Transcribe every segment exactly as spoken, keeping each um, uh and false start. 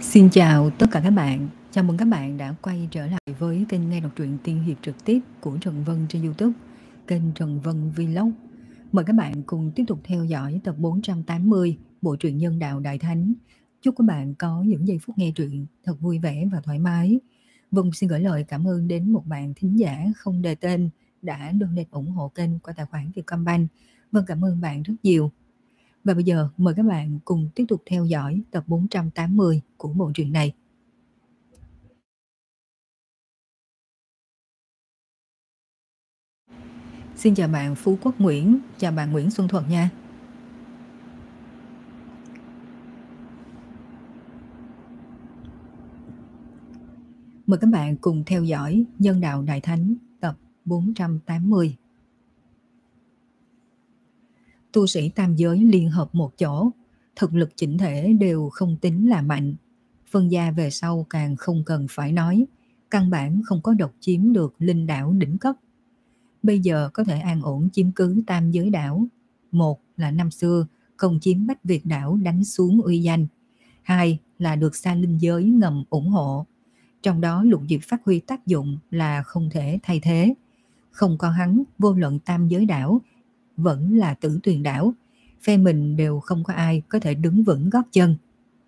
Xin chào tất cả các bạn. Chào mừng các bạn đã quay trở lại với kênh nghe đọc truyện tiên hiệp trực tiếp của Trần Vân trên YouTube, kênh Trần Vân Vlog. Mời các bạn cùng tiếp tục theo dõi tập bốn trăm tám mươi bộ truyện Nhân Đạo Đại Thánh. Chúc các bạn có những giây phút nghe truyện thật vui vẻ và thoải mái. Vân xin gửi lời cảm ơn đến một bạn thính giả không đề tên đã donate ủng hộ kênh qua tài khoản Vietcombank. Vân cảm ơn bạn rất nhiều. Và bây giờ mời các bạn cùng tiếp tục theo dõi tập bốn trăm tám mươi của bộ truyện này. Xin chào bạn Phú Quốc Nguyễn, chào bạn Nguyễn Xuân Thuật nha. Mời các bạn cùng theo dõi Nhân Đạo Đại Thánh tập bốn trăm tám mươi. Tu sĩ tam giới liên hợp một chỗ, thực lực chỉnh thể đều không tính là mạnh. Phân gia về sau càng không cần phải nói, căn bản không có độc chiếm được linh đảo đỉnh cấp. Bây giờ có thể an ổn chiếm cứ tam giới đảo. Một là năm xưa không chiếm Bách Việt đảo đánh xuống uy danh. Hai là được xa linh giới ngầm ủng hộ. Trong đó Lục Diệp phát huy tác dụng là không thể thay thế. Không có hắn, vô luận tam giới đảo vẫn là Tử Tuyền đảo, phe mình đều không có ai có thể đứng vững gót chân.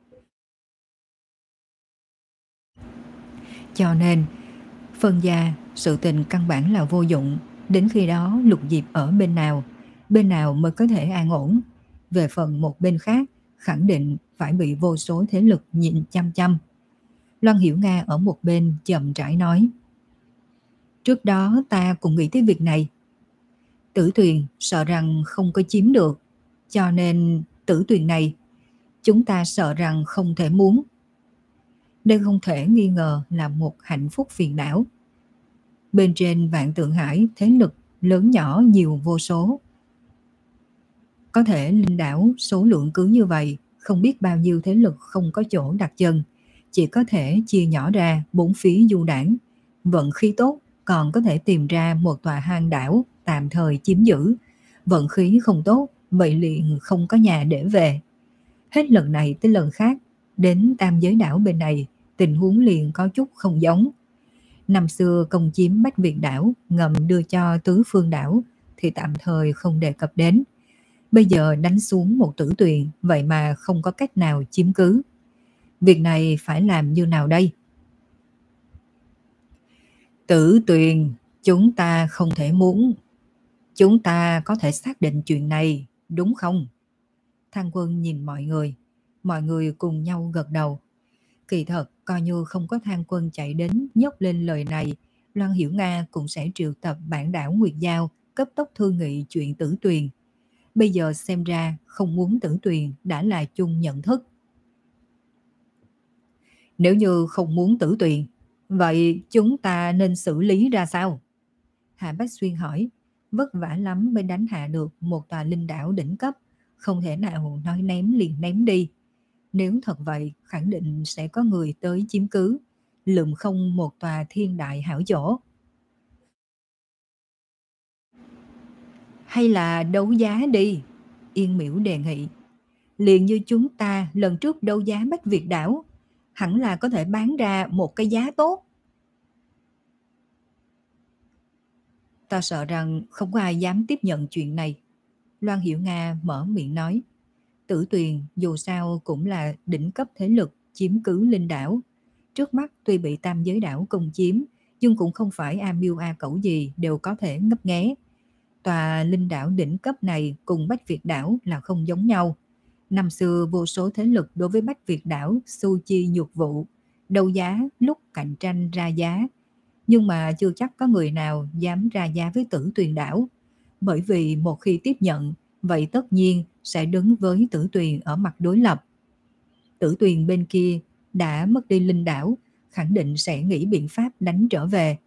Cho nên phân gia sự tình căn bản là vô dụng. Đến khi đó Lục Diệp ở bên nào, bên nào mới có thể an ổn. Về phần một bên khác, khẳng định phải bị vô số thế lực nhìn chăm chăm. Loan Hiểu Nga ở một bên chậm rãi nói: Trước đó ta cũng nghĩ tới việc này. Tử Tuyền sợ rằng không có chiếm được, cho nên Tử Tuyền này chúng ta sợ rằng không thể muốn. Đây không thể nghi ngờ là một hạnh phúc phiền não. Bên trên Vạn Tượng Hải thế lực lớn nhỏ nhiều vô số. Có thể linh đảo số lượng cứ như vậy, không biết bao nhiêu thế lực không có chỗ đặt chân, chỉ có thể chia nhỏ ra bốn phía du đảng. Vận khí tốt còn có thể tìm ra một tòa hang đảo tạm thời chiếm giữ. Vận khí không tốt, vậy liền không có nhà để về. Hết lần này tới lần khác, đến tam giới đảo bên này, tình huống liền có chút không giống. Năm xưa công chiếm Bách Việt đảo, ngầm đưa cho Tứ Phương đảo thì tạm thời không đề cập đến. Bây giờ đánh xuống một Tử Tuyền, vậy mà không có cách nào chiếm cứ. Việc này phải làm như nào đây? Tử Tuyền, chúng ta không thể muốn. Chúng ta có thể xác định chuyện này, đúng không? Thang Quân nhìn mọi người. Mọi người cùng nhau gật đầu. Kỳ thật, coi như không có Thang Quân chạy đến nhấc lên lời này, Loan Hiểu Nga cũng sẽ triệu tập bản đảo Nguyệt Giao cấp tốc thương nghị chuyện Tử Tuyền. Bây giờ xem ra không muốn Tử Tuyền đã là chung nhận thức. Nếu như không muốn Tử Tuyền, vậy chúng ta nên xử lý ra sao? Hạ Bách Xuyên hỏi. Vất vả lắm mới đánh hạ được một tòa linh đảo đỉnh cấp, không thể nào nói ném liền ném đi. Nếu thật vậy, khẳng định sẽ có người tới chiếm cứ, lượm không một tòa thiên đại hảo chỗ. Hay là đấu giá đi, Yên Miễu đề nghị. Liền như chúng ta lần trước đấu giá Bách Việt đảo, hẳn là có thể bán ra một cái giá tốt. Ta sợ rằng không có ai dám tiếp nhận chuyện này. Loan Hiểu Nga mở miệng nói. Tử Tuyền dù sao cũng là đỉnh cấp thế lực chiếm cứ linh đảo. Trước mắt tuy bị tam giới đảo công chiếm, nhưng cũng không phải a miêu a cẩu gì đều có thể ngấp nghé. Tòa linh đảo đỉnh cấp này cùng Bách Việt đảo là không giống nhau. Năm xưa vô số thế lực đối với Bách Việt đảo su chi nhược vụ, đấu giá lúc cạnh tranh ra giá. Nhưng mà chưa chắc có người nào dám ra giá với Tử Tuyền đảo. Bởi vì một khi tiếp nhận, vậy tất nhiên sẽ đứng với Tử Tuyền ở mặt đối lập. Tử Tuyền bên kia đã mất đi linh đảo, khẳng định sẽ nghĩ biện pháp đánh trở về.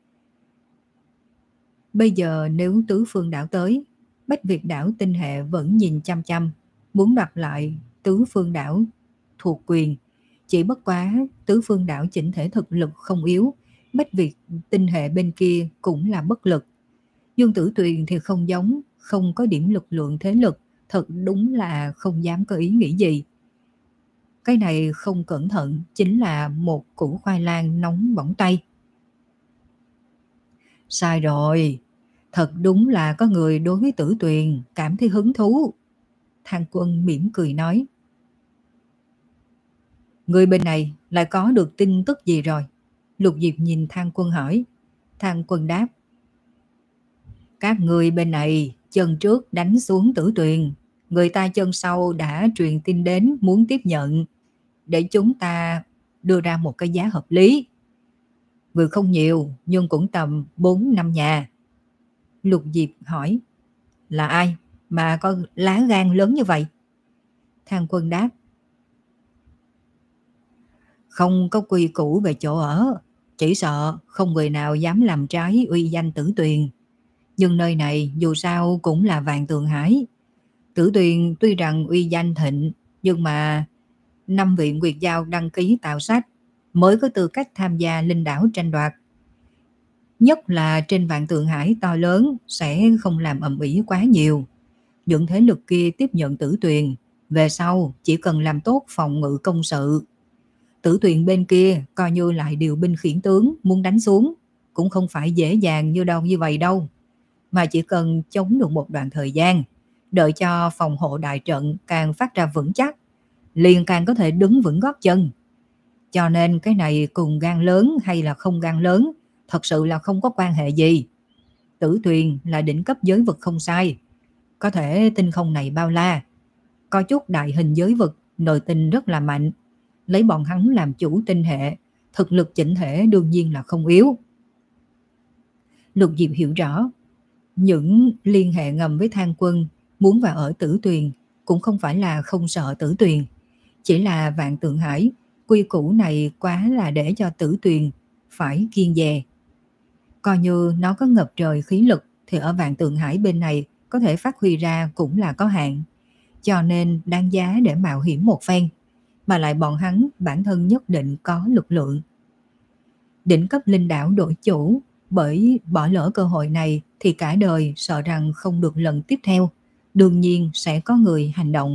Bây giờ nếu Tứ Phương đảo tới, Bách Việt đảo tinh hệ vẫn nhìn chăm chăm, muốn đoạt lại Tứ Phương đảo thuộc quyền. Chỉ bất quá Tứ Phương đảo chỉnh thể thực lực không yếu, Bách Việt tinh hệ bên kia cũng là bất lực. Dương Tử Tuyền thì không giống, không có điểm lực lượng thế lực, thật đúng là không dám có ý nghĩ gì. Cái này không cẩn thận chính là một củ khoai lang nóng bỏng tay. Sai rồi, thật đúng là có người đối với Tử Tuyền cảm thấy hứng thú. Thang Quân mỉm cười nói. Người bên này lại có được tin tức gì rồi? Lục Diệp nhìn Thang Quân hỏi. Thang Quân đáp. Các người bên này chân trước đánh xuống Tử Tuyền, người ta chân sau đã truyền tin đến muốn tiếp nhận, để chúng ta đưa ra một cái giá hợp lý. Người không nhiều nhưng cũng tầm bốn năm nhà. Lục Diệp hỏi. Là ai mà có lá gan lớn như vậy? Thang Quân đáp. Không có quy củ về chỗ ở, chỉ sợ không người nào dám làm trái uy danh Tử Tuyền. Nhưng nơi này dù sao cũng là Vạn Tường Hải. Tử Tuyền tuy rằng uy danh thịnh, nhưng mà năm vị Nguyệt Giao đăng ký tạo sách mới có tư cách tham gia linh đảo tranh đoạt. Nhất là trên Vạn Tường Hải to lớn sẽ không làm ầm ĩ quá nhiều. Những thế lực kia tiếp nhận Tử Tuyền, về sau chỉ cần làm tốt phòng ngự công sự. Tử Tuyền bên kia coi như lại điều binh khiển tướng muốn đánh xuống, cũng không phải dễ dàng như đâu như vậy đâu. Mà chỉ cần chống được một đoạn thời gian, đợi cho phòng hộ đại trận càng phát ra vững chắc, liền càng có thể đứng vững gót chân. Cho nên cái này cùng gan lớn hay là không gan lớn thật sự là không có quan hệ gì. Tử Tuyền là đỉnh cấp giới vực không sai, có thể tinh không này bao la, có chút đại hình giới vực, nội tình rất là mạnh. Lấy bọn hắn làm chủ tinh hệ, thực lực chỉnh thể đương nhiên là không yếu. Lục Diệp hiểu rõ, những liên hệ ngầm với Thang Quân muốn vào ở Tử Tuyền cũng không phải là không sợ Tử Tuyền, chỉ là Vạn Tường Hải quy củ này quá là để cho Tử Tuyền phải kiêng dè. Coi như nó có ngập trời khí lực thì ở Vạn Tường Hải bên này có thể phát huy ra cũng là có hạn, cho nên đáng giá để mạo hiểm một phen. Mà lại bọn hắn bản thân nhất định có lực lượng. Đỉnh cấp linh đảo đổi chủ, bởi bỏ lỡ cơ hội này thì cả đời sợ rằng không được lần tiếp theo, đương nhiên sẽ có người hành động.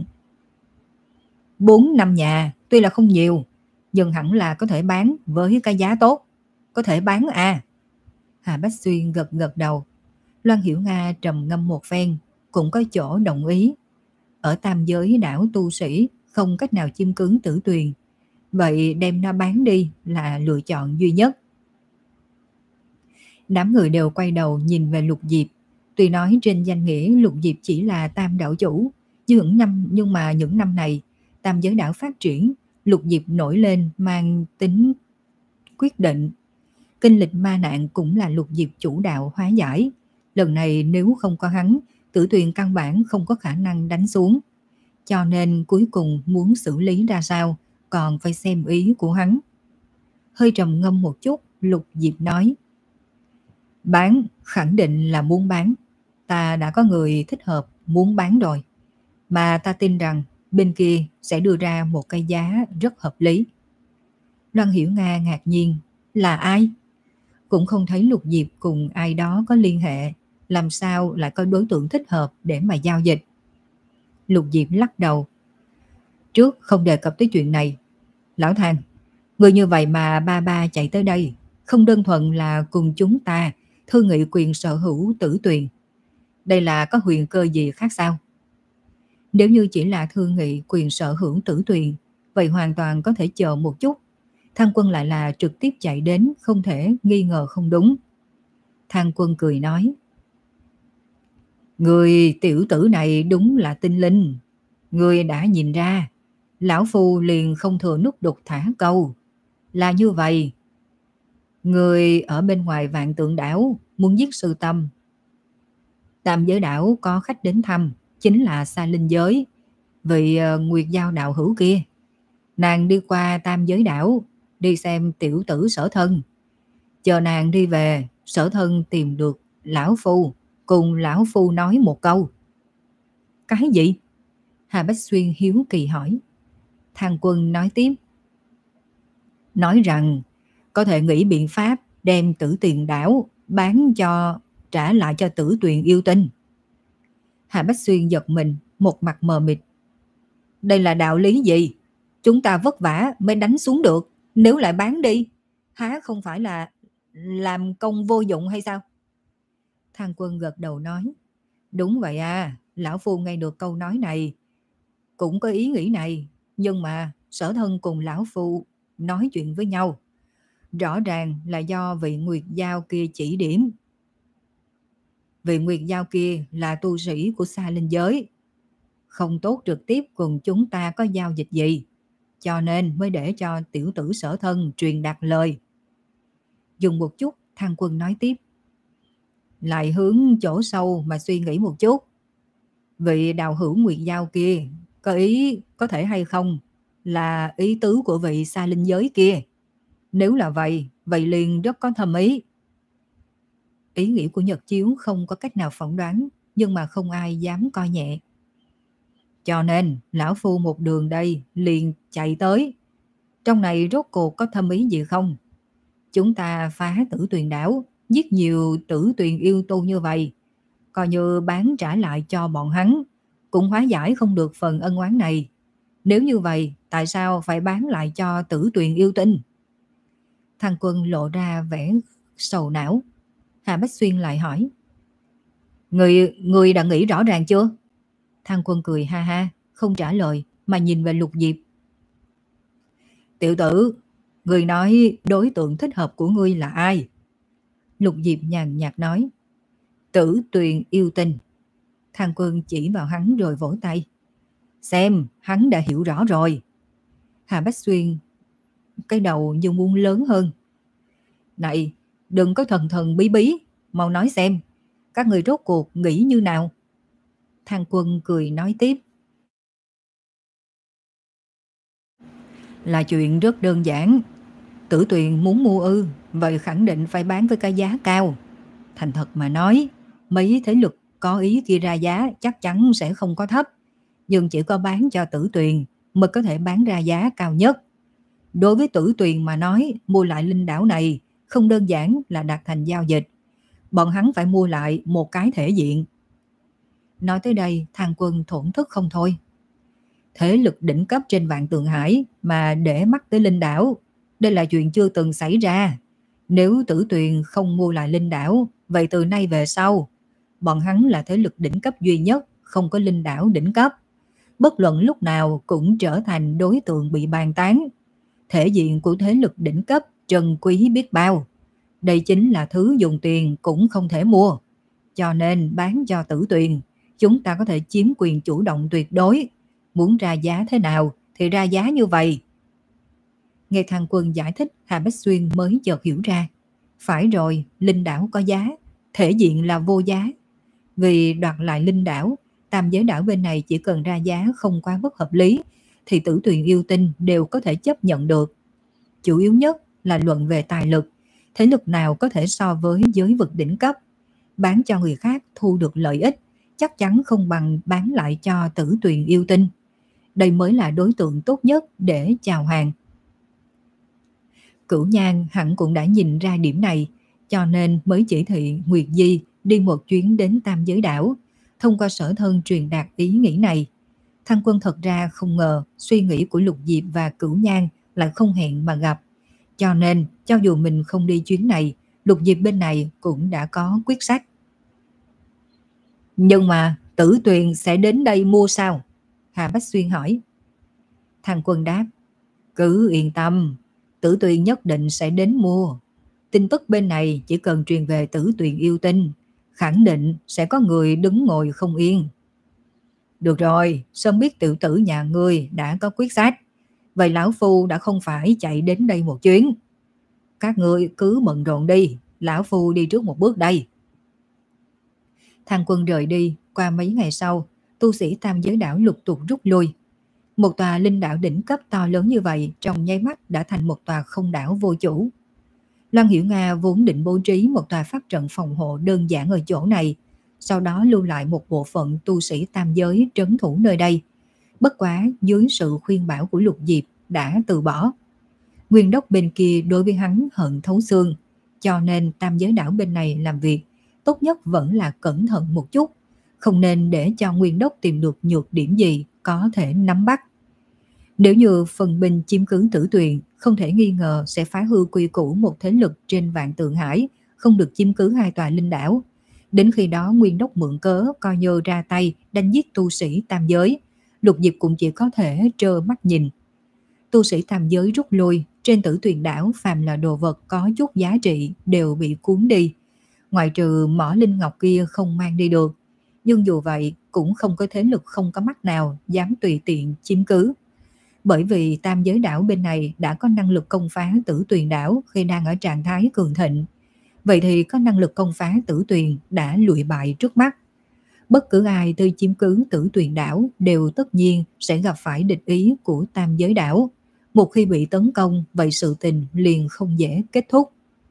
Bốn năm nhà tuy là không nhiều, nhưng hẳn là có thể bán với cái giá tốt. Có thể bán à? Hà Bách Xuyên gật gật đầu. Loan Hiểu Nga trầm ngâm một phen, cũng có chỗ đồng ý. Ở tam giới đảo tu sĩ không cách nào chiêm cưỡng Tử Tuyền, vậy đem nó bán đi là lựa chọn duy nhất. Đám người đều quay đầu nhìn về Lục Diệp. Tuy nói trên danh nghĩa Lục Diệp chỉ là tam đảo chủ, nhưng, năm, nhưng mà những năm này tam giới đảo phát triển, Lục Diệp nổi lên mang tính quyết định. Kinh lịch ma nạn cũng là Lục Diệp chủ đạo hóa giải. Lần này nếu không có hắn, Tử Tuyền căn bản không có khả năng đánh xuống. Cho nên cuối cùng muốn xử lý ra sao còn phải xem ý của hắn. Hơi trầm ngâm một chút, Lục Diệp nói. Bán khẳng định là muốn bán. Ta đã có người thích hợp muốn bán rồi. Mà ta tin rằng bên kia sẽ đưa ra một cái giá rất hợp lý. Loan Hiểu Nga ngạc nhiên. Là ai? Cũng không thấy Lục Diệp cùng ai đó có liên hệ, làm sao lại có đối tượng thích hợp để mà giao dịch. Lục Diệp lắc đầu. Trước không đề cập tới chuyện này. Lão Thang, người như vậy mà ba ba chạy tới đây, không đơn thuần là cùng chúng ta thương nghị quyền sở hữu Tử Tuyền. Đây là có huyền cơ gì khác sao? Nếu như chỉ là thương nghị quyền sở hữu Tử Tuyền, vậy hoàn toàn có thể chờ một chút. Thang Quân lại là trực tiếp chạy đến, không thể nghi ngờ không đúng. Thang Quân cười nói. Người tiểu tử này đúng là tinh linh. Người đã nhìn ra, lão phu liền không thừa nút đục thả câu. Là như vậy. Người ở bên ngoài Vạn Tượng đảo muốn giết sư tâm. Tam giới đảo có khách đến thăm, chính là Sa Linh giới, vị uh, Nguyệt Giao đạo hữu kia. Nàng đi qua Tam giới đảo, đi xem tiểu tử Sở Thân. Chờ nàng đi về, Sở Thân tìm được lão phu, cùng lão phu nói một câu. Cái gì? Hà Bách Xuyên hiếu kỳ hỏi. Thang Quân nói tiếp. Nói rằng có thể nghĩ biện pháp đem Tử Tuyền đảo bán cho, trả lại cho Tử Tuyền yêu tinh. Hà Bách Xuyên giật mình, một mặt mờ mịt. Đây là đạo lý gì? Chúng ta vất vả mới đánh xuống được, nếu lại bán đi, há không phải là làm công vô dụng hay sao? Thang Quân gật đầu nói, đúng vậy à, lão phu nghe được câu nói này, cũng có ý nghĩ này, nhưng mà Sở Thân cùng lão phu nói chuyện với nhau, rõ ràng là do vị Nguyệt Giao kia chỉ điểm. Vị Nguyệt Giao kia là tu sĩ của Sa Linh giới, không tốt trực tiếp cùng chúng ta có giao dịch gì, cho nên mới để cho tiểu tử Sở Thân truyền đạt lời. Dừng một chút, Thang Quân nói tiếp, lại hướng chỗ sâu mà suy nghĩ một chút. Vị đạo hữu Nguyệt Giao kia có ý có thể hay không là ý tứ của vị Sa Linh giới kia? Nếu là vậy, vậy liền rất có thâm ý. Ý nghĩ của Nhật Chiếu không có cách nào phỏng đoán, nhưng mà không ai dám coi nhẹ. Cho nên, lão phu một đường đây liền chạy tới. Trong này rốt cuộc có thâm ý gì không? Chúng ta phá Tử Tuyền đảo, giết nhiều Tử Tuyền yêu tu như vậy, coi như bán trả lại cho bọn hắn, cũng hóa giải không được phần ân oán này. Nếu như vậy, tại sao phải bán lại cho Tử Tuyền yêu tinh? Thằng Quân lộ ra vẻ sầu não. Hà Bách Xuyên lại hỏi, Người, người đã nghĩ rõ ràng chưa? Thang Quân cười ha ha, không trả lời mà nhìn về Lục Diệp. Tiểu tử, người nói đối tượng thích hợp của ngươi là ai? Lục Diệp nhàn nhạt nói, Tử Tuyền yêu tinh. Thang Quân chỉ vào hắn rồi vỗ tay. Xem, hắn đã hiểu rõ rồi. Hà Bách Xuyên cái đầu như muốn lớn hơn. Này, đừng có thần thần bí bí, mau nói xem, các người rốt cuộc nghĩ như nào? Thang Quân cười nói tiếp, là chuyện rất đơn giản. Tử Tuyền muốn mua ư, vậy khẳng định phải bán với cái giá cao. Thành thật mà nói, mấy thế lực có ý kia ra giá chắc chắn sẽ không có thấp, nhưng chỉ có bán cho Tử Tuyền mới có thể bán ra giá cao nhất. Đối với Tử Tuyền mà nói, mua lại linh đảo này không đơn giản là đạt thành giao dịch. Bọn hắn phải mua lại một cái thể diện. Nói tới đây, Thang Quân thổn thức không thôi. Thế lực đỉnh cấp trên Vạn Tượng Hải mà để mắt tới linh đảo, đây là chuyện chưa từng xảy ra. Nếu Tử Tuyền không mua lại linh đảo, vậy từ nay về sau, bọn hắn là thế lực đỉnh cấp duy nhất không có linh đảo đỉnh cấp. Bất luận lúc nào cũng trở thành đối tượng bị bàn tán. Thể diện của thế lực đỉnh cấp trân quý biết bao. Đây chính là thứ dùng tiền cũng không thể mua. Cho nên bán cho Tử Tuyền, chúng ta có thể chiếm quyền chủ động tuyệt đối. Muốn ra giá thế nào thì ra giá như vậy. Nghe Thang Quân giải thích, Hà Bách Xuyên mới chợt hiểu ra. Phải rồi, linh đảo có giá, thể diện là vô giá. Vì đoạt lại linh đảo, tam giới đảo bên này chỉ cần ra giá không quá bất hợp lý, thì Tử Tuyền yêu tinh đều có thể chấp nhận được. Chủ yếu nhất là luận về tài lực. Thế lực nào có thể so với giới vực đỉnh cấp, bán cho người khác thu được lợi ích, chắc chắn không bằng bán lại cho Tử Tuyền yêu tinh. Đây mới là đối tượng tốt nhất để chào hàng. Cửu Nhan hẳn cũng đã nhìn ra điểm này, cho nên mới chỉ thị Nguyệt Di đi một chuyến đến tam giới đảo, thông qua Sở Thân truyền đạt ý nghĩ này. Thang Quân thật ra không ngờ suy nghĩ của Lục Diệp và Cửu Nhan lại không hẹn mà gặp. Cho nên, cho dù mình không đi chuyến này, Lục Diệp bên này cũng đã có quyết sách. Nhưng mà Tử Tuyền sẽ đến đây mua sao? Hà Bách Xuyên hỏi. Thang Quân đáp, cứ yên tâm, Tử Tuyền nhất định sẽ đến mua. Tin tức bên này chỉ cần truyền về Tử Tuyền yêu tinh, khẳng định sẽ có người đứng ngồi không yên. Được rồi, sớm biết tiểu tử nhà ngươi đã có quyết sách, vậy lão phu đã không phải chạy đến đây một chuyến. Các ngươi cứ bận rộn đi, lão phu đi trước một bước đây. Thang Quân rời đi, qua mấy ngày sau, tu sĩ tam giới đảo lục tục rút lui. Một tòa linh đảo đỉnh cấp to lớn như vậy trong nháy mắt đã thành một tòa không đảo vô chủ. Loan Hiểu Nga vốn định bố trí một tòa pháp trận phòng hộ đơn giản ở chỗ này, sau đó lưu lại một bộ phận tu sĩ tam giới trấn thủ nơi đây. Bất quá dưới sự khuyên bảo của Lục Diệp đã từ bỏ. Nguyên đốc bên kia đối với hắn hận thấu xương, cho nên tam giới đảo bên này làm việc tốt nhất vẫn là cẩn thận một chút, không nên để cho Nguyên đốc tìm được nhược điểm gì có thể nắm bắt. Nếu như phần binh chiếm cứ Tử Tuyền, không thể nghi ngờ sẽ phá hư quy củ một thế lực trên vạn tượng hải, không được chiếm cứ hai tòa linh đảo. Đến khi đó Nguyên Đốc mượn cớ coi như ra tay đánh giết tu sĩ tam giới, Lục Diệp cũng chỉ có thể trơ mắt nhìn. Tu sĩ tam giới rút lui, trên Tử Tuyền đảo phàm là đồ vật có chút giá trị đều bị cuốn đi, ngoại trừ mỏ linh ngọc kia không mang đi được. Nhưng dù vậy cũng không có thế lực không có mắt nào dám tùy tiện chiếm cứ. Bởi vì tam giới đảo bên này đã có năng lực công phá Tử Tuyền đảo khi đang ở trạng thái cường thịnh. Vậy thì có năng lực công phá Tử Tuyền đã lụi bại trước mắt. Bất cứ ai tư chiếm cứ Tử Tuyền đảo đều tất nhiên sẽ gặp phải địch ý của tam giới đảo. Một khi bị tấn công, vậy sự tình liền không dễ kết thúc.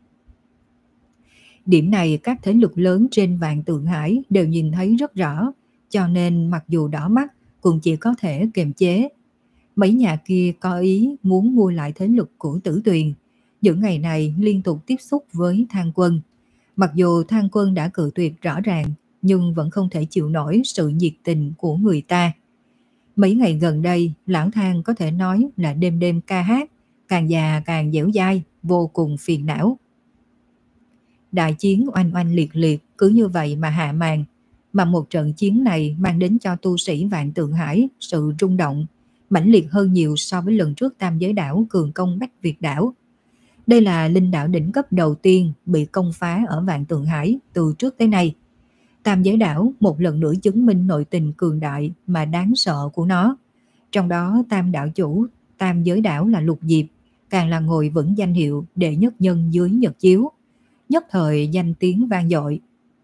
Điểm này các thế lực lớn trên vạn tượng hải đều nhìn thấy rất rõ, cho nên mặc dù đỏ mắt cũng chỉ có thể kiềm chế. Mấy nhà kia có ý muốn mua lại thế lực của Tử Tuyền. Những ngày này liên tục tiếp xúc với Thang Quân. Mặc dù Thang Quân đã cự tuyệt rõ ràng, nhưng vẫn không thể chịu nổi sự nhiệt tình của người ta. Mấy ngày gần đây, lão Thang có thể nói là đêm đêm ca hát, càng già càng dẻo dai, vô cùng phiền não. Đại chiến oanh oanh liệt liệt cứ như vậy mà hạ màn, mà một trận chiến này mang đến cho tu sĩ vạn tượng hải sự rung động, mãnh liệt hơn nhiều so với lần trước tam giới đảo cường công Bách Việt đảo. Đây là linh đảo đỉnh cấp đầu tiên bị công phá ở vạn tượng hải từ trước tới nay. Tam giới đảo một lần nữa chứng minh nội tình cường đại mà đáng sợ của nó. Trong đó tam đảo chủ tam giới đảo là Lục Diệp, càng là ngồi vững danh hiệu đệ nhất nhân dưới nhật chiếu, nhất thời danh tiếng vang dội.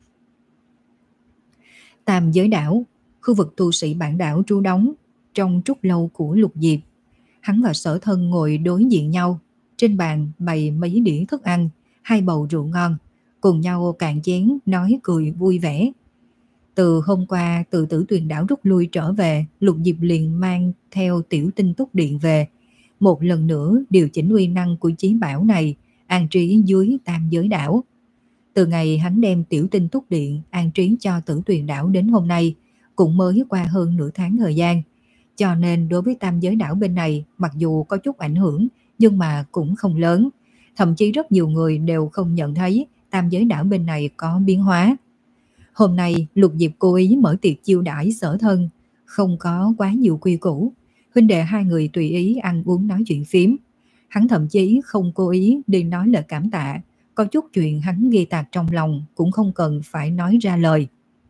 Tam giới đảo, khu vực tu sĩ bản đảo trú đóng trong trúc lâu của Lục Diệp. Hắn và Sở Thân ngồi đối diện nhau, trên bàn bày mấy đĩa thức ăn, hai bầu rượu ngon, cùng nhau cạn chén nói cười vui vẻ. Từ hôm qua từ Tử Tuyền đảo rút lui trở về, Lục Diệp liền mang theo tiểu tinh túc điện về, một lần nữa điều chỉnh uy năng của chí bảo này, an trí dưới tam giới đảo. Từ ngày hắn đem tiểu tinh túc điện an trí cho Tử Tuyền đảo đến hôm nay, cũng mới qua hơn nửa tháng thời gian. Cho nên đối với tam giới đảo bên này, mặc dù có chút ảnh hưởng, nhưng mà cũng không lớn. Thậm chí rất nhiều người đều không nhận thấy tam giới đảo bên này có biến hóa. Hôm nay Lục Diệp cố ý mở tiệc chiêu đãi Sở Thân, không có quá nhiều quy củ. Huynh đệ hai người tùy ý ăn uống nói chuyện phím. Hắn thậm chí không cố ý đi nói lời cảm tạ. Có chút chuyện hắn ghi tạc trong lòng cũng không cần phải nói ra lời.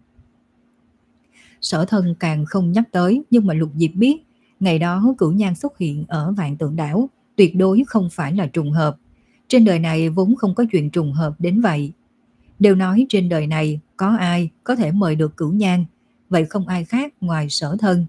Sở Thân càng không nhắc tới, nhưng mà Lục Diệp biết ngày đó Cửu Nhan xuất hiện ở vạn tượng đảo tuyệt đối không phải là trùng hợp. Trên đời này vốn không có chuyện trùng hợp đến vậy. Đều nói trên đời này có ai có thể mời được Cửu Nhan, vậy không ai khác ngoài Sở Thân.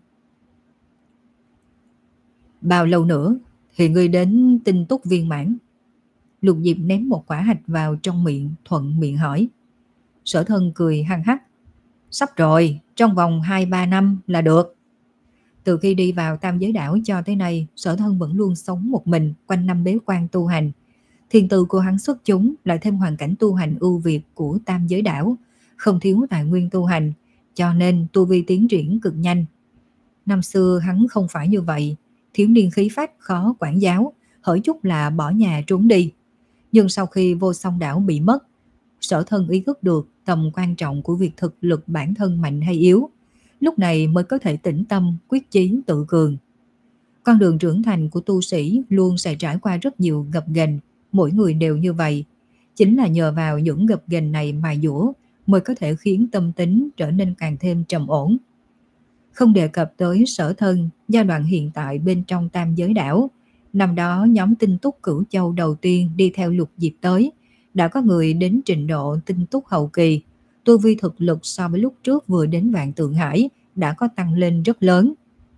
Bao lâu nữa thì ngươi đến tinh túc viên mãn? Lục Diệp ném một quả hạch vào trong miệng, thuận miệng hỏi. Sở Thân cười hăng hắc. Sắp rồi, trong vòng hai ba năm là được. Từ khi đi vào tam giới đảo cho tới nay, Sở Thân vẫn luôn sống một mình, quanh năm bế quan tu hành. Thiên tư của hắn xuất chúng, lại thêm hoàn cảnh tu hành ưu việt của tam giới đảo, không thiếu tài nguyên tu hành, cho nên tu vi tiến triển cực nhanh. Năm xưa hắn không phải như vậy, thiếu niên khí phách khó quản giáo, hỡi chút là bỏ nhà trốn đi. Nhưng sau khi Vô Song đảo bị mất, Sở Thân ý thức được tầm quan trọng của việc thực lực bản thân mạnh hay yếu, lúc này mới có thể tĩnh tâm quyết chí tự cường. Con đường trưởng thành của tu sĩ luôn sẽ trải qua rất nhiều gập ghềnh, mỗi người đều như vậy. Chính là nhờ vào những gập ghềnh này mài dũa mới có thể khiến tâm tính trở nên càng thêm trầm ổn. Không đề cập tới Sở Thân, giai đoạn hiện tại bên trong tam giới đảo, năm đó nhóm tinh túc Cửu Châu đầu tiên đi theo Lục Diệp tới, đã có người đến trình độ tinh túc hậu kỳ, tu vi thực lực so với lúc trước vừa đến vạn tượng hải đã có tăng lên rất lớn.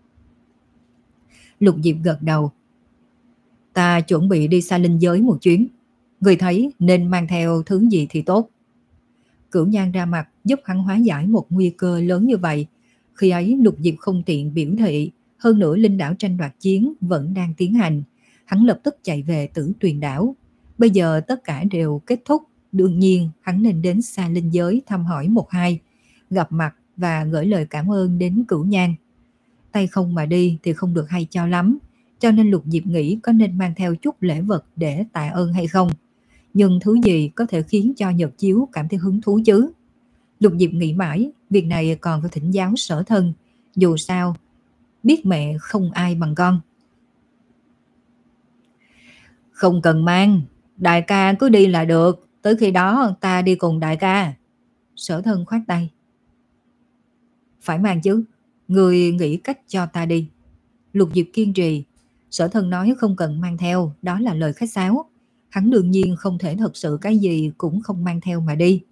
Lục Diệp gật đầu. Ta chuẩn bị đi xa linh giới một chuyến, người thấy nên mang theo thứ gì thì tốt. Cửu Nhan ra mặt giúp hắn hóa giải một nguy cơ lớn như vậy. Khi ấy Lục Diệp không tiện biểu thị, hơn nữa linh đảo tranh đoạt chiến vẫn đang tiến hành. Hắn lập tức chạy về Tử Tuyền đảo. Bây giờ tất cả đều kết thúc, đương nhiên hắn nên đến xa linh giới thăm hỏi một hai, gặp mặt và gửi lời cảm ơn đến Cửu Nhan. Tay không mà đi thì không được hay cho lắm, cho nên Lục Diệp nghĩ có nên mang theo chút lễ vật để tạ ơn hay không. Nhưng thứ gì có thể khiến cho Nhật Chiếu cảm thấy hứng thú chứ? Lục Diệp nghĩ mãi, việc này còn phải thỉnh giáo Sở Thân. Dù sao, biết mẹ không ai bằng con. Không cần mang, đại ca cứ đi là được, tới khi đó ta đi cùng đại ca. Sở Thân khoát tay. Phải mang chứ, người nghĩ cách cho ta đi. Lục Diệp kiên trì. Sở Thân nói không cần mang theo, đó là lời khách sáo. Hắn đương nhiên không thể thật sự cái gì cũng không mang theo mà đi.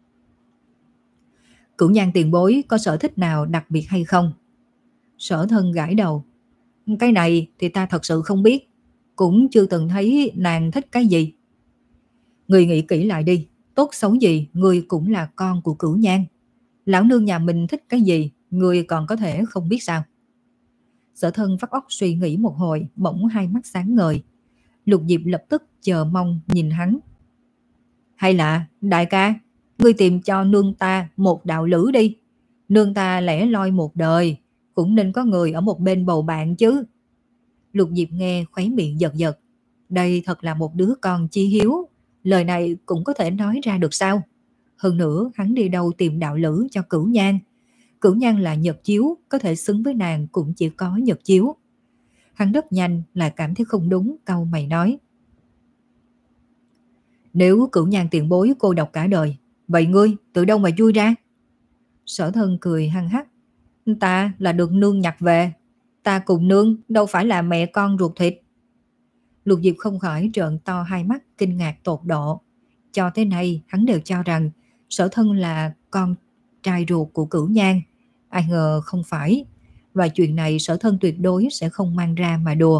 Cửu Nhan tiền bối có sở thích nào đặc biệt hay không? Sở Thân gãi đầu. Cái này thì ta thật sự không biết, cũng chưa từng thấy nàng thích cái gì. Người nghĩ kỹ lại đi, tốt xấu gì người cũng là con của Cửu Nhan. Lão nương nhà mình thích cái gì, người còn có thể không biết sao? Sở Thân vắt óc suy nghĩ một hồi, bỗng hai mắt sáng ngời. Lục Diệp lập tức chờ mong nhìn hắn. Hay là, đại ca, ngươi tìm cho nương ta một đạo lữ đi. Nương ta lẻ loi một đời, cũng nên có người ở một bên bầu bạn chứ. Lục Diệp nghe khóe miệng giật giật. Đây thật là một đứa con chi hiếu. Lời này cũng có thể nói ra được sao? Hơn nữa, hắn đi đâu tìm đạo lữ cho Cửu Nhan? Cửu Nhan là Nhật Chiếu, có thể xứng với nàng cũng chỉ có Nhật Chiếu. Hắn rất nhanh lại cảm thấy không đúng, cau mày nói. Nếu Cửu Nhan tiền bối cô độc cả đời, vậy ngươi từ đâu mà chui ra? Sở Thân cười hăng hắc. Ta là được nương nhặt về. Ta cùng nương đâu phải là mẹ con ruột thịt. Lục Diệp không khỏi trợn to hai mắt kinh ngạc tột độ. Cho tới nay hắn đều cho rằng Sở Thân là con trai ruột của Cửu Nhan. Ai ngờ không phải. Và chuyện này Sở Thân tuyệt đối sẽ không mang ra mà đùa.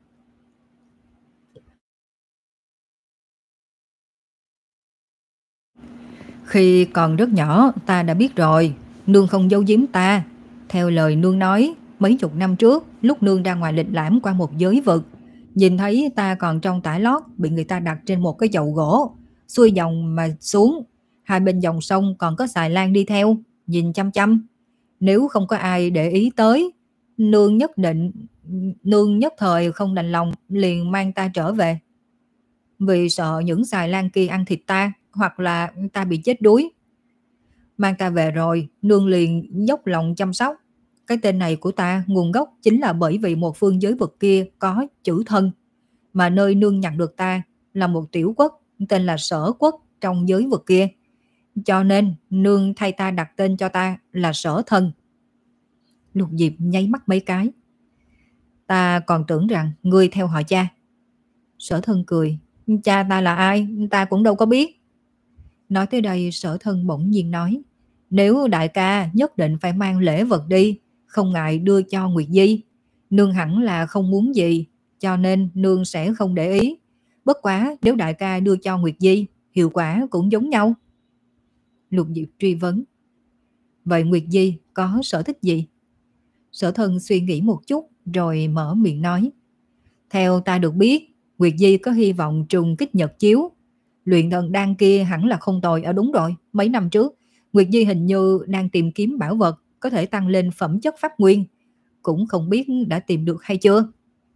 Khi còn rất nhỏ ta đã biết rồi, nương không giấu giếm ta. Theo lời nương nói, mấy chục năm trước lúc nương ra ngoài lịch lãm qua một giới vực, nhìn thấy ta còn trong tả lót bị người ta đặt trên một cái chậu gỗ, xuôi dòng mà xuống. Hai bên dòng sông còn có xài lan đi theo, nhìn chăm chăm. Nếu không có ai để ý tới, nương nhất định nương nhất thời không đành lòng, liền mang ta trở về. Vì sợ những xài lan kia ăn thịt ta, hoặc là ta bị chết đuối. Mang ta về rồi, nương liền dốc lòng chăm sóc. Cái tên này của ta nguồn gốc chính là bởi vì một phương giới vực kia có chữ Thân, mà nơi nương nhặt được ta là một tiểu quốc tên là Sở Quốc trong giới vực kia. Cho nên nương thay ta đặt tên cho ta là Sở Thân. Lục Diệp nháy mắt mấy cái. Ta còn tưởng rằng ngươi theo họ cha. Sở Thân cười. Cha ta là ai ta cũng đâu có biết. Nói tới đây Sở Thân bỗng nhiên nói. Nếu đại ca nhất định phải mang lễ vật đi, không ngại đưa cho Nguyệt Di. Nương hẳn là không muốn gì, cho nên nương sẽ không để ý. Bất quá nếu đại ca đưa cho Nguyệt Di, hiệu quả cũng giống nhau. Lục Diệp truy vấn. Vậy Nguyệt Di có sở thích gì? Sở Thân suy nghĩ một chút rồi mở miệng nói. Theo ta được biết, Nguyệt Di có hy vọng trùng kích Nhật Chiếu. Luyện thần đan kia hẳn là không tồi. Ở đúng rồi, mấy năm trước Nguyệt Di hình như đang tìm kiếm bảo vật có thể tăng lên phẩm chất pháp nguyên. Cũng không biết đã tìm được hay chưa.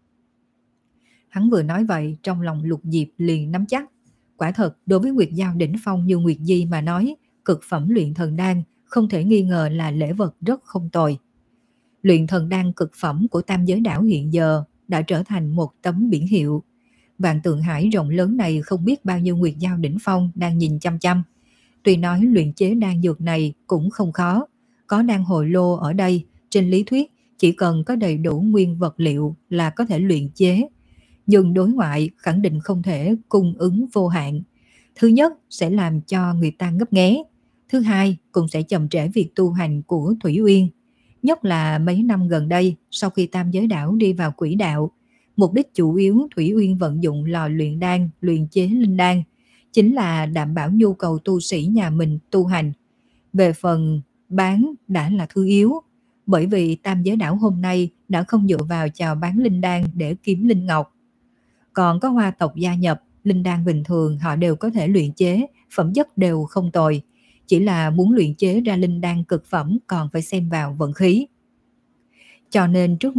Hắn vừa nói vậy, trong lòng Lục Diệp liền nắm chắc. Quả thật, đối với Nguyệt Giao đỉnh phong như Nguyệt Di mà nói, cực phẩm luyện thần đan không thể nghi ngờ là lễ vật rất không tồi. Luyện thần đan cực phẩm của Tam Giới Đảo hiện giờ đã trở thành một tấm biển hiệu. Vạn Tượng Hải rộng lớn này không biết bao nhiêu Nguyệt Giao đỉnh phong đang nhìn chăm chăm. Tuy nói luyện chế đan dược này cũng không khó, có đan hồi lô ở đây, trên lý thuyết chỉ cần có đầy đủ nguyên vật liệu là có thể luyện chế. Nhưng đối ngoại khẳng định không thể cung ứng vô hạn. Thứ nhất sẽ làm cho người ta ngấp nghé. Thứ hai cũng sẽ chậm trễ việc tu hành của Thủy Uyên. Nhất là mấy năm gần đây, sau khi Tam Giới Đảo đi vào quỹ đạo, mục đích chủ yếu Thủy Uyên vận dụng lò luyện đan, luyện chế linh đan, chính là đảm bảo nhu cầu tu sĩ nhà mình tu hành. Về phần bán đã là thứ yếu, bởi vì Tam Giới Đảo hôm nay đã không dựa vào chào bán linh đan để kiếm linh ngọc. Còn có hoa tộc gia nhập, linh đan bình thường họ đều có thể luyện chế, phẩm chất đều không tồi. Chỉ là muốn luyện chế ra linh đan cực phẩm còn phải xem vào vận khí. Cho nên trước mắt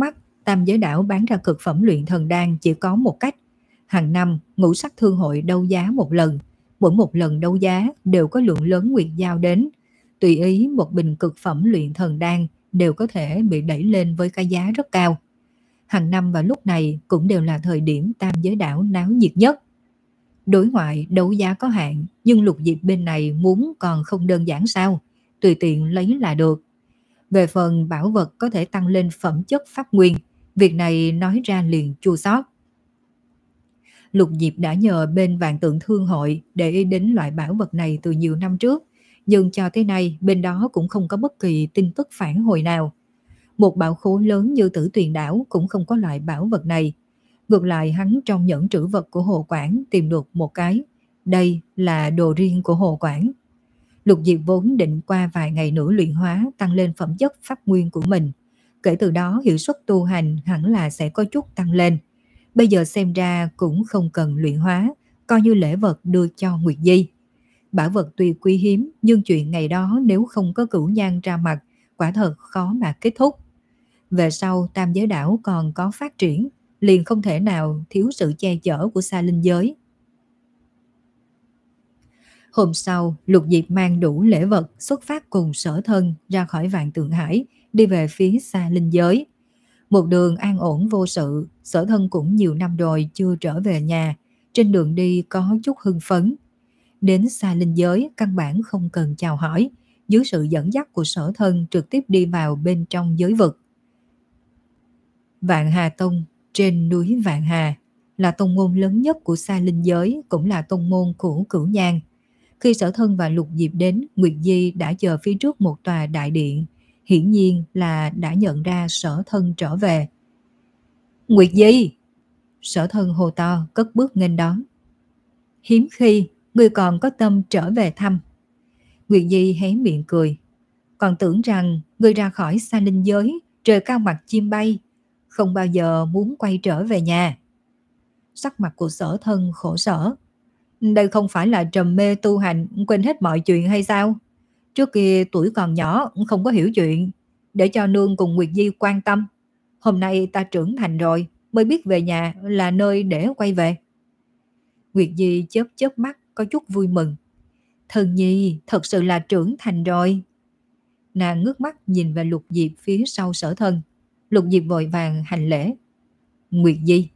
Tam Giới Đảo bán ra cực phẩm luyện thần đan chỉ có một cách. Hàng năm, ngũ sắc thương hội đấu giá một lần. Mỗi một lần đấu giá đều có lượng lớn nguyệt giao đến. Tùy ý một bình cực phẩm luyện thần đan đều có thể bị đẩy lên với cái giá rất cao. Hàng năm vào lúc này cũng đều là thời điểm Tam Giới Đảo náo nhiệt nhất. Đối ngoại đấu giá có hạn, nhưng Lục Diệp bên này muốn còn không đơn giản sao, tùy tiện lấy là được. Về phần bảo vật có thể tăng lên phẩm chất pháp nguyên, việc này nói ra liền chua xót. Lục Diệp đã nhờ bên Vạn Tượng Thương hội để ý đến loại bảo vật này từ nhiều năm trước, nhưng cho tới nay bên đó cũng không có bất kỳ tin tức phản hồi nào. Một bảo khố lớn như Tử Tuyền Đảo cũng không có loại bảo vật này. Ngược lại hắn trong nhẫn trữ vật của Hồ Quảng tìm được một cái. Đây là đồ riêng của Hồ Quảng. Lục Diệp vốn định qua vài ngày nữa luyện hóa tăng lên phẩm chất pháp nguyên của mình. Kể từ đó hiệu suất tu hành hẳn là sẽ có chút tăng lên. Bây giờ xem ra cũng không cần luyện hóa, coi như lễ vật đưa cho Nguyệt Di. Bảo vật tuy quý hiếm, nhưng chuyện ngày đó nếu không có Cửu Nhan ra mặt, quả thật khó mà kết thúc. Về sau Tam Giới Đảo còn có phát triển, liền không thể nào thiếu sự che chở của Sa Linh Giới. Hôm sau, Lục Diệp mang đủ lễ vật xuất phát cùng Sở Thân ra khỏi Vạn Tượng Hải, đi về phía Sa Linh Giới. Một đường an ổn vô sự, Sở Thân cũng nhiều năm rồi chưa trở về nhà, trên đường đi có chút hưng phấn. Đến Sa Linh Giới căn bản không cần chào hỏi, dưới sự dẫn dắt của Sở Thân trực tiếp đi vào bên trong giới vực. Vạn Hà Tông trên núi Vạn Hà là tông môn lớn nhất của Sa Linh Giới, cũng là tông môn của Cửu Nhan. Khi Sở Thân và Lục Diệp đến, Nguyệt Di đã chờ phía trước một tòa đại điện, hiển nhiên là đã nhận ra Sở Thân trở về. Nguyệt Di! Sở Thân hô to, cất bước nghênh đón. Hiếm khi, ngươi còn có tâm trở về thăm. Nguyệt Di hé miệng cười. Còn tưởng rằng ngươi ra khỏi Sa Linh Giới, trời cao mặt chim bay, không bao giờ muốn quay trở về nhà. Sắc mặt của Sở Thân khổ sở. Đây không phải là trầm mê tu hành, quên hết mọi chuyện hay sao? Trước kia tuổi còn nhỏ, không có hiểu chuyện, để cho nương cùng Nguyệt Di quan tâm. Hôm nay ta trưởng thành rồi, mới biết về nhà là nơi để quay về. Nguyệt Di chớp chớp mắt, có chút vui mừng. Thân nhi, thật sự là trưởng thành rồi. Nàng ngước mắt nhìn về Lục Diệp phía sau Sở Thân. Lục Diệp vội vàng hành lễ. Nguyệt Di.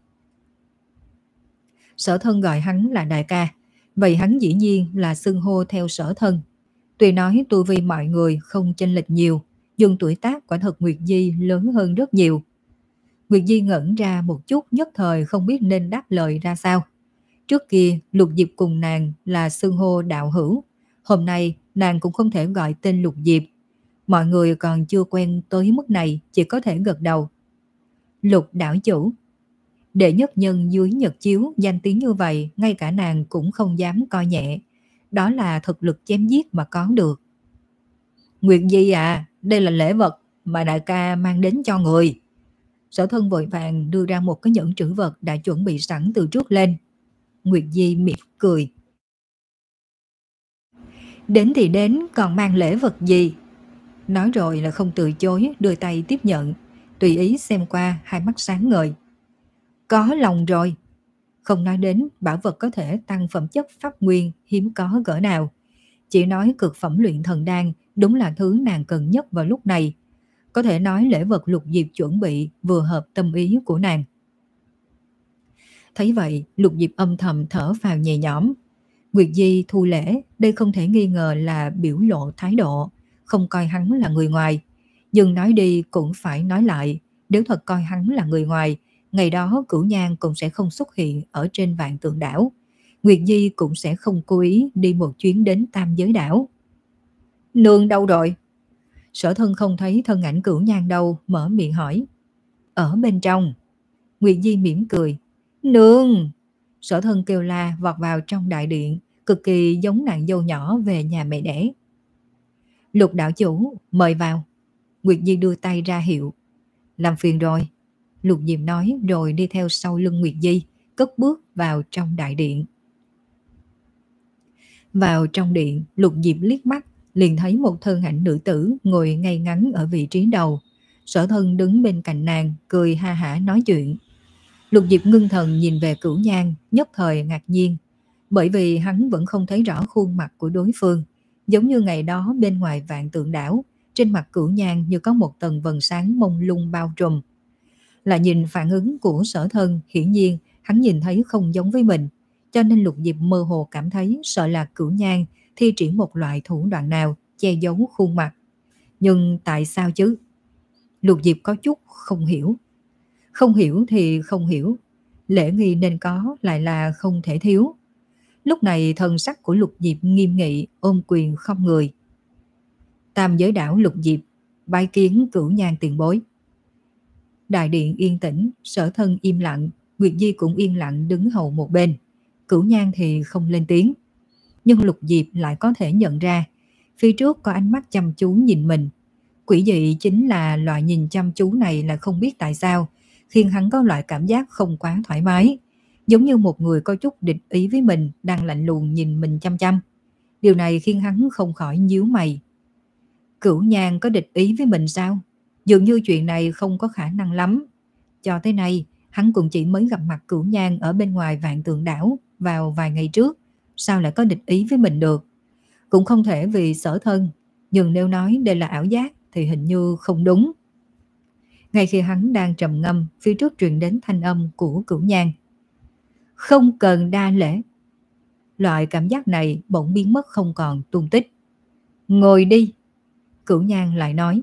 Sở Thân gọi hắn là đại ca, vậy hắn dĩ nhiên là xưng hô theo Sở Thân. Tuy nói tu vi mọi người không chênh lệch nhiều, nhưng tuổi tác quả thật Nguyệt Di lớn hơn rất nhiều. Nguyệt Di ngẩn ra một chút, nhất thời không biết nên đáp lời ra sao. Trước kia Lục Diệp cùng nàng là xưng hô đạo hữu, hôm nay nàng cũng không thể gọi tên Lục Diệp. Mọi người còn chưa quen tới mức này, chỉ có thể gật đầu. Lục đảo chủ. Đệ nhất nhân dưới nhật chiếu danh tiếng như vậy, ngay cả nàng cũng không dám coi nhẹ. Đó là thực lực chém giết mà có được. Nguyệt Di à, đây là lễ vật mà đại ca mang đến cho người. Sở Thân vội vàng đưa ra một cái nhẫn trữ vật đã chuẩn bị sẵn từ trước lên. Nguyệt Di mỉm cười. Đến thì đến, còn mang lễ vật gì? Nói rồi là không từ chối, đưa tay tiếp nhận, tùy ý xem qua, hai mắt sáng ngời. Có lòng rồi. Không nói đến bảo vật có thể tăng phẩm chất pháp nguyên hiếm có cỡ nào, chỉ nói cực phẩm luyện thần đan đúng là thứ nàng cần nhất vào lúc này. Có thể nói lễ vật Lục Diệp chuẩn bị vừa hợp tâm ý của nàng. Thấy vậy, Lục Diệp âm thầm thở phào nhẹ nhõm. Nguyệt Di thu lễ, đây không thể nghi ngờ là biểu lộ thái độ, không coi hắn là người ngoài. Nhưng nói đi cũng phải nói lại, nếu thật coi hắn là người ngoài, ngày đó Cửu Nhan cũng sẽ không xuất hiện ở trên Vạn Tượng Đảo. Nguyệt Di cũng sẽ không cố ý đi một chuyến đến Tam Giới Đảo. Nương đâu rồi? Sở Thân không thấy thân ảnh Cửu Nhan đâu, mở miệng hỏi. Ở bên trong. Nguyệt Di mỉm cười. Nương! Sở Thân kêu la vọt vào trong đại điện, cực kỳ giống nàng dâu nhỏ về nhà mẹ đẻ. Lục đạo chủ, mời vào. Nguyệt Di đưa tay ra hiệu. Làm phiền rồi. Lục Diệp nói rồi đi theo sau lưng Nguyệt Di, cất bước vào trong đại điện. Vào trong điện, Lục Diệp liếc mắt, liền thấy một thân ảnh nữ tử ngồi ngay ngắn ở vị trí đầu. Sở Thân đứng bên cạnh nàng, cười ha hả nói chuyện. Lục Diệp ngưng thần nhìn về Cửu Nhan, nhất thời ngạc nhiên, bởi vì hắn vẫn không thấy rõ khuôn mặt của đối phương, giống như ngày đó bên ngoài Vạn Tượng Đảo, trên mặt Cửu Nhan như có một tầng vầng sáng mông lung bao trùm. Là nhìn phản ứng của Sở Thân, hiển nhiên hắn nhìn thấy không giống với mình, cho nên Lục Diệp mơ hồ cảm thấy sợ là Cửu Nhan thi triển một loại thủ đoạn nào che giấu khuôn mặt. Nhưng tại sao chứ? Lục Diệp có chút không hiểu. Không hiểu thì không hiểu, lễ nghi nên có lại là không thể thiếu. Lúc này thần sắc của Lục Diệp nghiêm nghị, ôm quyền không người. Tam Giới Đảo Lục Diệp bái kiến Cửu Nhan tiền bối. Đại điện yên tĩnh, Sở Thân im lặng, Nguyệt Di cũng yên lặng đứng hầu một bên. Cửu Nhan thì không lên tiếng. Nhưng Lục Diệp lại có thể nhận ra, phía trước có ánh mắt chăm chú nhìn mình. Quỷ dị chính là loại nhìn chăm chú này là không biết tại sao, khiến hắn có loại cảm giác không quá thoải mái. Giống như một người có chút địch ý với mình đang lạnh lùng nhìn mình chăm chăm. Điều này khiến hắn không khỏi nhíu mày. Cửu Nhan có địch ý với mình sao? Dường như chuyện này không có khả năng lắm. Cho tới nay, hắn cũng chỉ mới gặp mặt Cửu Nhan ở bên ngoài Vạn Tượng Đảo vào vài ngày trước. Sao lại có địch ý với mình được? Cũng không thể vì Sở Thân, nhưng nếu nói đây là ảo giác thì hình như không đúng. Ngay khi hắn đang trầm ngâm, phía trước truyền đến thanh âm của Cửu Nhan. Không cần đa lễ. Loại cảm giác này bỗng biến mất không còn tung tích. Ngồi đi. Cửu Nhan lại nói.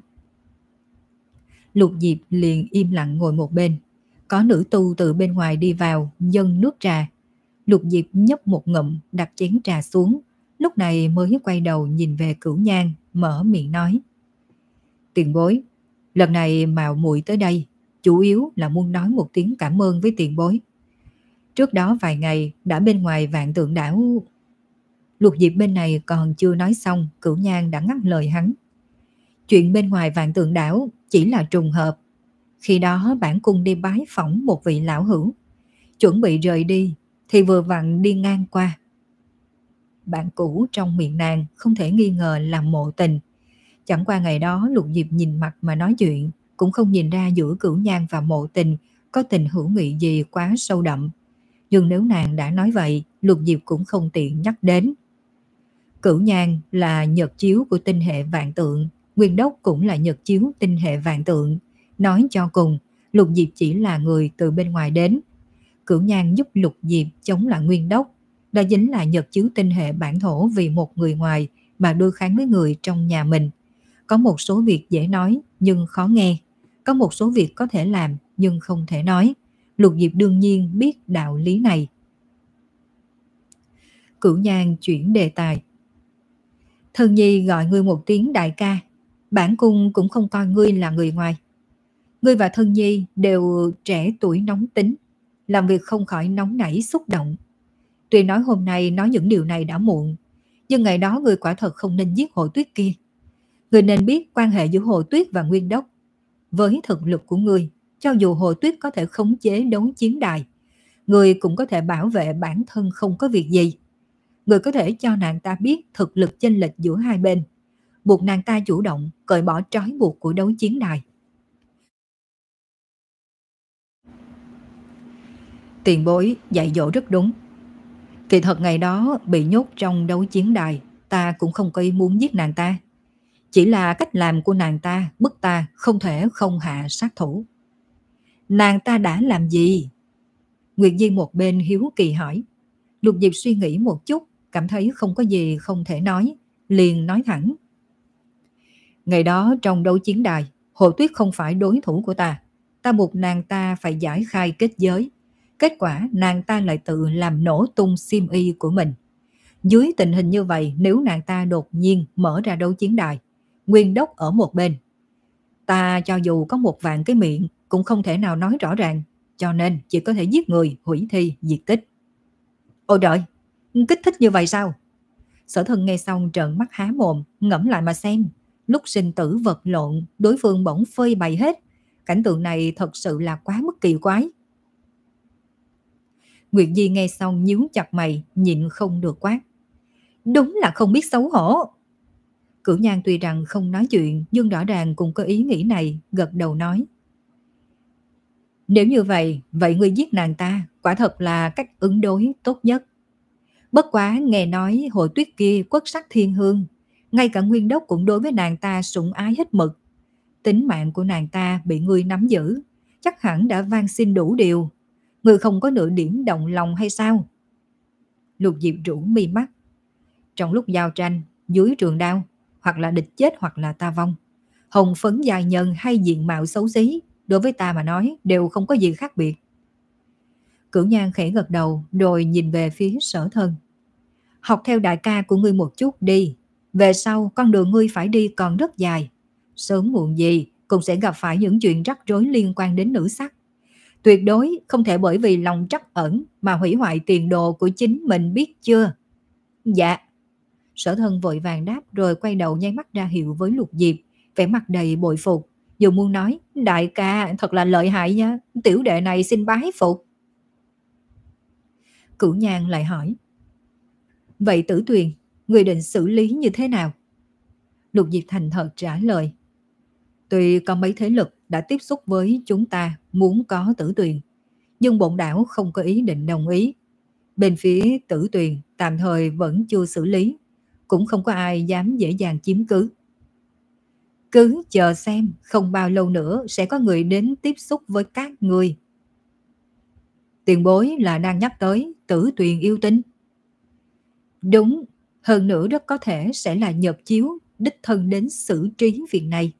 Lục Diệp liền im lặng ngồi một bên. Có nữ tu từ bên ngoài đi vào, dâng nước trà. Lục Diệp nhấp một ngụm, đặt chén trà xuống. Lúc này mới quay đầu nhìn về Cửu Nhan, mở miệng nói. Tiền bối, lần này mạo muội tới đây, chủ yếu là muốn nói một tiếng cảm ơn với tiền bối. Trước đó vài ngày đã bên ngoài Vạn Tượng Đảo. Lục Diệp bên này còn chưa nói xong, Cửu Nhan đã ngắt lời hắn. Chuyện bên ngoài Vạn Tượng Đảo chỉ là trùng hợp. Khi đó bản cung đi bái phỏng một vị lão hữu, chuẩn bị rời đi thì vừa vặn đi ngang qua. Bạn cũ trong miệng nàng không thể nghi ngờ là Mộ Tình. Chẳng qua ngày đó Lục Diệp nhìn mặt mà nói chuyện, cũng không nhìn ra giữa Cửu Nhan và Mộ Tình có tình hữu nghị gì quá sâu đậm. Nhưng nếu nàng đã nói vậy, Lục Diệp cũng không tiện nhắc đến. Cửu Nhan là nhật chiếu của tinh hệ Vạn Tượng, Nguyên Đốc cũng là nhật chiếu tinh hệ Vạn Tượng. Nói cho cùng, Lục Diệp chỉ là người từ bên ngoài đến. Cửu Nhan giúp Lục Diệp chống lại Nguyên Đốc, đó chính là nhật chiếu tinh hệ bản thổ vì một người ngoài mà đối kháng với người trong nhà mình. Có một số việc dễ nói nhưng khó nghe, có một số việc có thể làm nhưng không thể nói. Lục Diệp đương nhiên biết đạo lý này. Cửu Nhan chuyển đề tài. Thân nhi gọi ngươi một tiếng đại ca, bản cung cũng không coi ngươi là người ngoài. Ngươi và Thân nhi đều trẻ tuổi nóng tính, làm việc không khỏi nóng nảy xúc động. Tuy nói hôm nay nói những điều này đã muộn, nhưng ngày đó ngươi quả thật không nên giết Hồ Tuyết kia. Ngươi nên biết quan hệ giữa Hồ Tuyết và Nguyên Đốc. Với thực lực của ngươi, cho dù Hồ Tuyết có thể khống chế đấu chiến đài, ngươi cũng có thể bảo vệ bản thân không có việc gì. Ngươi có thể cho nàng ta biết thực lực chênh lệch giữa hai bên, buộc nàng ta chủ động cởi bỏ trói buộc của đấu chiến đài. Tiền bối dạy dỗ rất đúng. Kỳ thật ngày đó bị nhốt trong đấu chiến đài, ta cũng không có ý muốn giết nàng ta. Chỉ là cách làm của nàng ta bức ta không thể không hạ sát thủ. Nàng ta đã làm gì? Nguyệt Di một bên hiếu kỳ hỏi. Lục Diệp suy nghĩ một chút, cảm thấy không có gì không thể nói, liền nói thẳng. Ngày đó trong đấu chiến đài, Hồ Tuyết không phải đối thủ của ta. Ta buộc nàng ta phải giải khai kết giới. Kết quả nàng ta lại tự làm nổ tung xiêm y của mình. Dưới tình hình như vậy, nếu nàng ta đột nhiên mở ra đấu chiến đài, Nguyên Đốc ở một bên, ta cho dù có một vạn cái miệng cũng không thể nào nói rõ ràng, cho nên chỉ có thể giết người, hủy thi, diệt tích. Ôi trời, kích thích như vậy sao? Sở Thân nghe xong trợn mắt há mồm, ngẫm lại mà xem. Lúc sinh tử vật lộn, đối phương bỗng phơi bày hết. Cảnh tượng này thật sự là quá mức kỳ quái. Nguyệt Di nghe xong nhíu chặt mày, nhịn không được quát. Đúng là không biết xấu hổ. Cửu Nhan tuy rằng không nói chuyện nhưng rõ ràng cũng có ý nghĩ này, gật đầu nói. Nếu như vậy, vậy ngươi giết nàng ta, quả thật là cách ứng đối tốt nhất. Bất quá nghe nói hội tuyết kia quất sắc thiên hương, ngay cả nguyên đốc cũng đối với nàng ta sủng ái hết mực. Tính mạng của nàng ta bị ngươi nắm giữ, chắc hẳn đã van xin đủ điều. Ngươi không có nửa điểm động lòng hay sao? Lục Diệp rũ mi mắt. Trong lúc giao tranh, dưới trường đao, hoặc là địch chết hoặc là ta vong, hồng phấn dài nhân hay diện mạo xấu xí, đối với ta mà nói đều không có gì khác biệt. Cửu Nhan khẽ gật đầu rồi nhìn về phía Sở Thân. Học theo đại ca của ngươi một chút đi. Về sau con đường ngươi phải đi còn rất dài. Sớm muộn gì cũng sẽ gặp phải những chuyện rắc rối liên quan đến nữ sắc. Tuyệt đối không thể bởi vì lòng trắc ẩn mà hủy hoại tiền đồ của chính mình, biết chưa? Dạ. Sở Thân vội vàng đáp rồi quay đầu nháy mắt ra hiệu với Lục Diệp, vẻ mặt đầy bội phục, dù muốn nói đại ca thật là lợi hại nha, tiểu đệ này xin bái phục. Cửu Nhan lại hỏi, vậy Tử Tuyền, người định xử lý như thế nào? Lục Diệp thành thật trả lời, tuy có mấy thế lực đã tiếp xúc với chúng ta muốn có Tử Tuyền, nhưng bổn đảo không có ý định đồng ý. Bên phía Tử Tuyền tạm thời vẫn chưa xử lý, cũng không có ai dám dễ dàng chiếm cứ. Cứ chờ xem, không bao lâu nữa sẽ có người đến tiếp xúc với các người. Tiền bối là đang nhắc tới Tử Tuyền yêu tinh. Đúng, hơn nữa rất có thể sẽ là Nhật Chiếu đích thân đến xử trí việc này.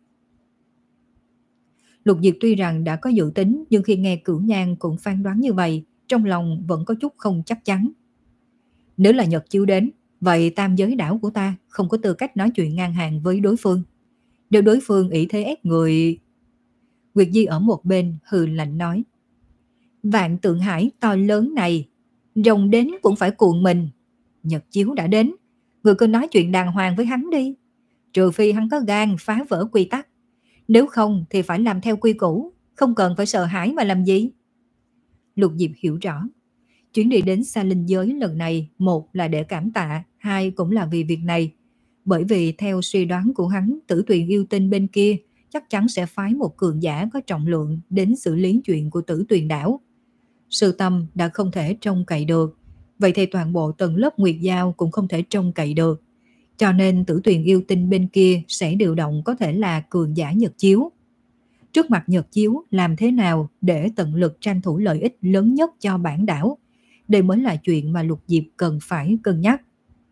Lục Diệp tuy rằng đã có dự tính, nhưng khi nghe Cửu Nhan cũng phán đoán như vậy, trong lòng vẫn có chút không chắc chắn. Nếu là Nhật Chiếu đến, vậy tam giới đảo của ta không có tư cách nói chuyện ngang hàng với đối phương. Nếu đối phương ỷ thế ép người... Nguyệt Di ở một bên hừ lạnh nói, vạn tượng hải to lớn này, rồng đến cũng phải cuộn mình. Nhật Chiếu đã đến, người cứ nói chuyện đàng hoàng với hắn đi. Trừ phi hắn có gan phá vỡ quy tắc, nếu không thì phải làm theo quy củ, không cần phải sợ hãi mà làm gì. Lục Diệp hiểu rõ, chuyến đi đến Sa Linh Giới lần này, một là để cảm tạ, hai cũng là vì việc này. Bởi vì theo suy đoán của hắn, Tử Tuyền yêu tinh bên kia chắc chắn sẽ phái một cường giả có trọng lượng đến xử lý chuyện của Tử Tuyền đảo. Sư Tâm đã không thể trông cậy được, vậy thì toàn bộ tầng lớp Nguyệt Giao cũng không thể trông cậy được. Cho nên Tử Tuyền yêu tinh bên kia sẽ điều động có thể là cường giả Nhật Chiếu. Trước mặt Nhật Chiếu làm thế nào để tận lực tranh thủ lợi ích lớn nhất cho bản đảo, đây mới là chuyện mà Lục Diệp cần phải cân nhắc.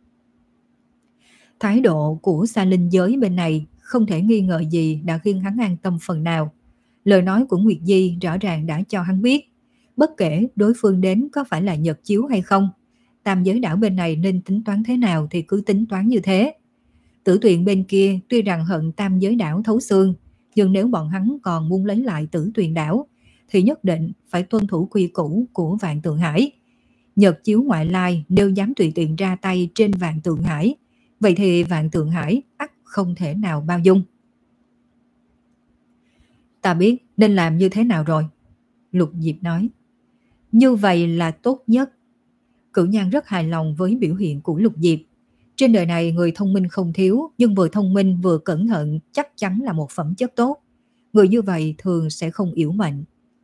Thái độ của Sa Linh Giới bên này không thể nghi ngờ gì đã khiến hắn an tâm phần nào. Lời nói của Nguyệt Di rõ ràng đã cho hắn biết, bất kể đối phương đến có phải là Nhật Chiếu hay không, tam giới đảo bên này nên tính toán thế nào thì cứ tính toán như thế. Tử Tuyền bên kia tuy rằng hận tam giới đảo thấu xương, nhưng nếu bọn hắn còn muốn lấy lại Tử Tuyền đảo thì nhất định phải tuân thủ quy củ của Vạn Tượng Hải. Nhật Chiếu ngoại lai nếu dám tùy tiện ra tay trên Vạn Tượng Hải, vậy thì Vạn Tượng Hải ắt không thể nào bao dung. Ta biết nên làm như thế nào rồi, Lục Diệp nói. Như vậy là tốt nhất. Cửu Nhan rất hài lòng với biểu hiện của Lục Diệp. Trên đời này người thông minh không thiếu, nhưng vừa thông minh vừa cẩn thận chắc chắn là một phẩm chất tốt. Người như vậy thường sẽ không yếu mệnh.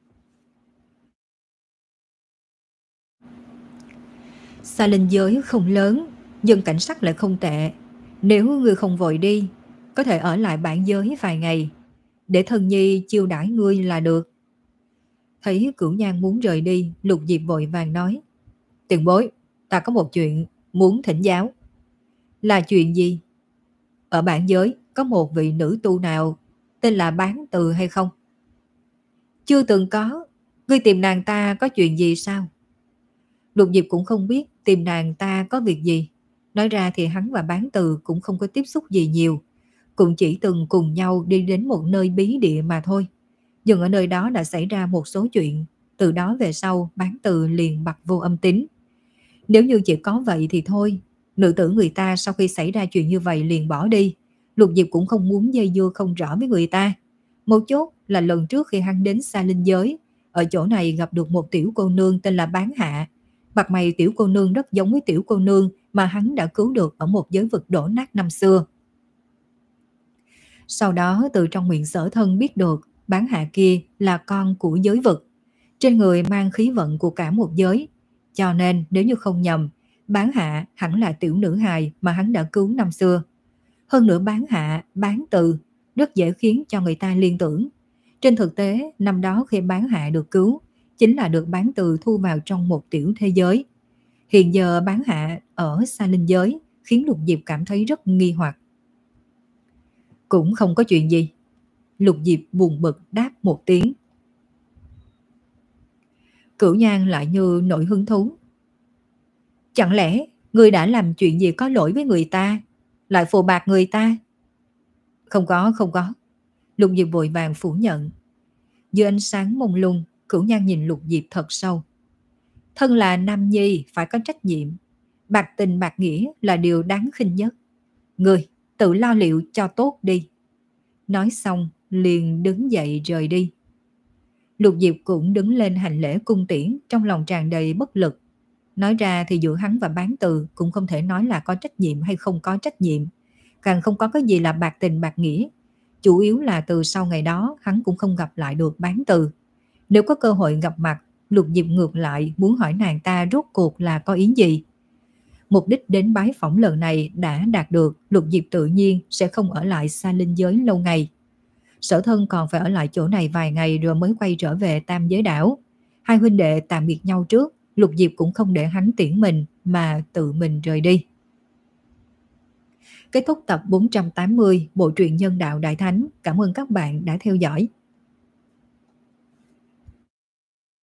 Sa Linh Giới không lớn, nhưng cảnh sắc lại không tệ. Nếu ngươi không vội đi, có thể ở lại bản giới vài ngày, để Thần Nhi chiêu đãi ngươi là được. Thấy Cửu Nhan muốn rời đi, Lục Diệp vội vàng nói, tiền bối, ta có một chuyện muốn thỉnh giáo. Là chuyện gì? Ở bản giới có một vị nữ tu nào tên là Bán Từ hay không? Chưa từng có. Ngươi tìm nàng ta có chuyện gì sao? Lục Diệp cũng không biết tìm nàng ta có việc gì. Nói ra thì hắn và Bán Từ cũng không có tiếp xúc gì nhiều, cũng chỉ từng cùng nhau đi đến một nơi bí địa mà thôi. Nhưng ở nơi đó đã xảy ra một số chuyện, từ đó về sau Bán Từ liền bặt vô âm tín. Nếu như chỉ có vậy thì thôi, nữ tử người ta sau khi xảy ra chuyện như vậy liền bỏ đi. Lục Diệp cũng không muốn dây dưa không rõ với người ta. Một chốt là lần trước khi hắn đến Sa Linh Giới, ở chỗ này gặp được một tiểu cô nương tên là Bán Hạ. Mặt mày tiểu cô nương rất giống với tiểu cô nương mà hắn đã cứu được ở một giới vực đổ nát năm xưa. Sau đó từ trong miệng Sở Thân biết được Bán Hạ kia là con của giới vực, trên người mang khí vận của cả một giới. Cho nên nếu như không nhầm, Bán Hạ hẳn là tiểu nữ hài mà hắn đã cứu năm xưa. Hơn nữa Bán Hạ, Bán Từ rất dễ khiến cho người ta liên tưởng. Trên thực tế, năm đó khi Bán Hạ được cứu, chính là được Bán Từ thu vào trong một tiểu thế giới. Hiện giờ Bán Hạ ở Sa Linh giới khiến Lục Diệp cảm thấy rất nghi hoặc. Cũng không có chuyện gì. Lục Diệp buồn bực đáp một tiếng. Cửu Nhan lại như nổi hứng thú. Chẳng lẽ ngươi đã làm chuyện gì có lỗi với người ta, lại phù bạc người ta? Không có, không có. Lục Diệp vội vàng phủ nhận. Dưới ánh sáng mông lung, Cửu Nhan nhìn Lục Diệp thật sâu. Thân là nam nhi phải có trách nhiệm. Bạc tình bạc nghĩa là điều đáng khinh nhất. Ngươi tự lo liệu cho tốt đi. Nói xong liền đứng dậy rời đi. Lục Diệp cũng đứng lên hành lễ cung tiễn, trong lòng tràn đầy bất lực. Nói ra thì giữa hắn và Bán Từ cũng không thể nói là có trách nhiệm hay không có trách nhiệm, càng không có cái gì là bạc tình bạc nghĩa. Chủ yếu là từ sau ngày đó hắn cũng không gặp lại được Bán Từ. Nếu có cơ hội gặp mặt, Lục Diệp ngược lại muốn hỏi nàng ta rốt cuộc là có ý gì. Mục đích đến bái phỏng lần này đã đạt được, Lục Diệp tự nhiên sẽ không ở lại Sa Linh giới lâu ngày. Sở Thân còn phải ở lại chỗ này vài ngày rồi mới quay trở về Tam Giới Đảo. Hai huynh đệ tạm biệt nhau trước, Lục Diệp cũng không để hắn tiễn mình mà tự mình rời đi. Kết thúc tập bốn trăm tám mươi bộ truyện Nhân Đạo Đại Thánh. Cảm ơn các bạn đã theo dõi.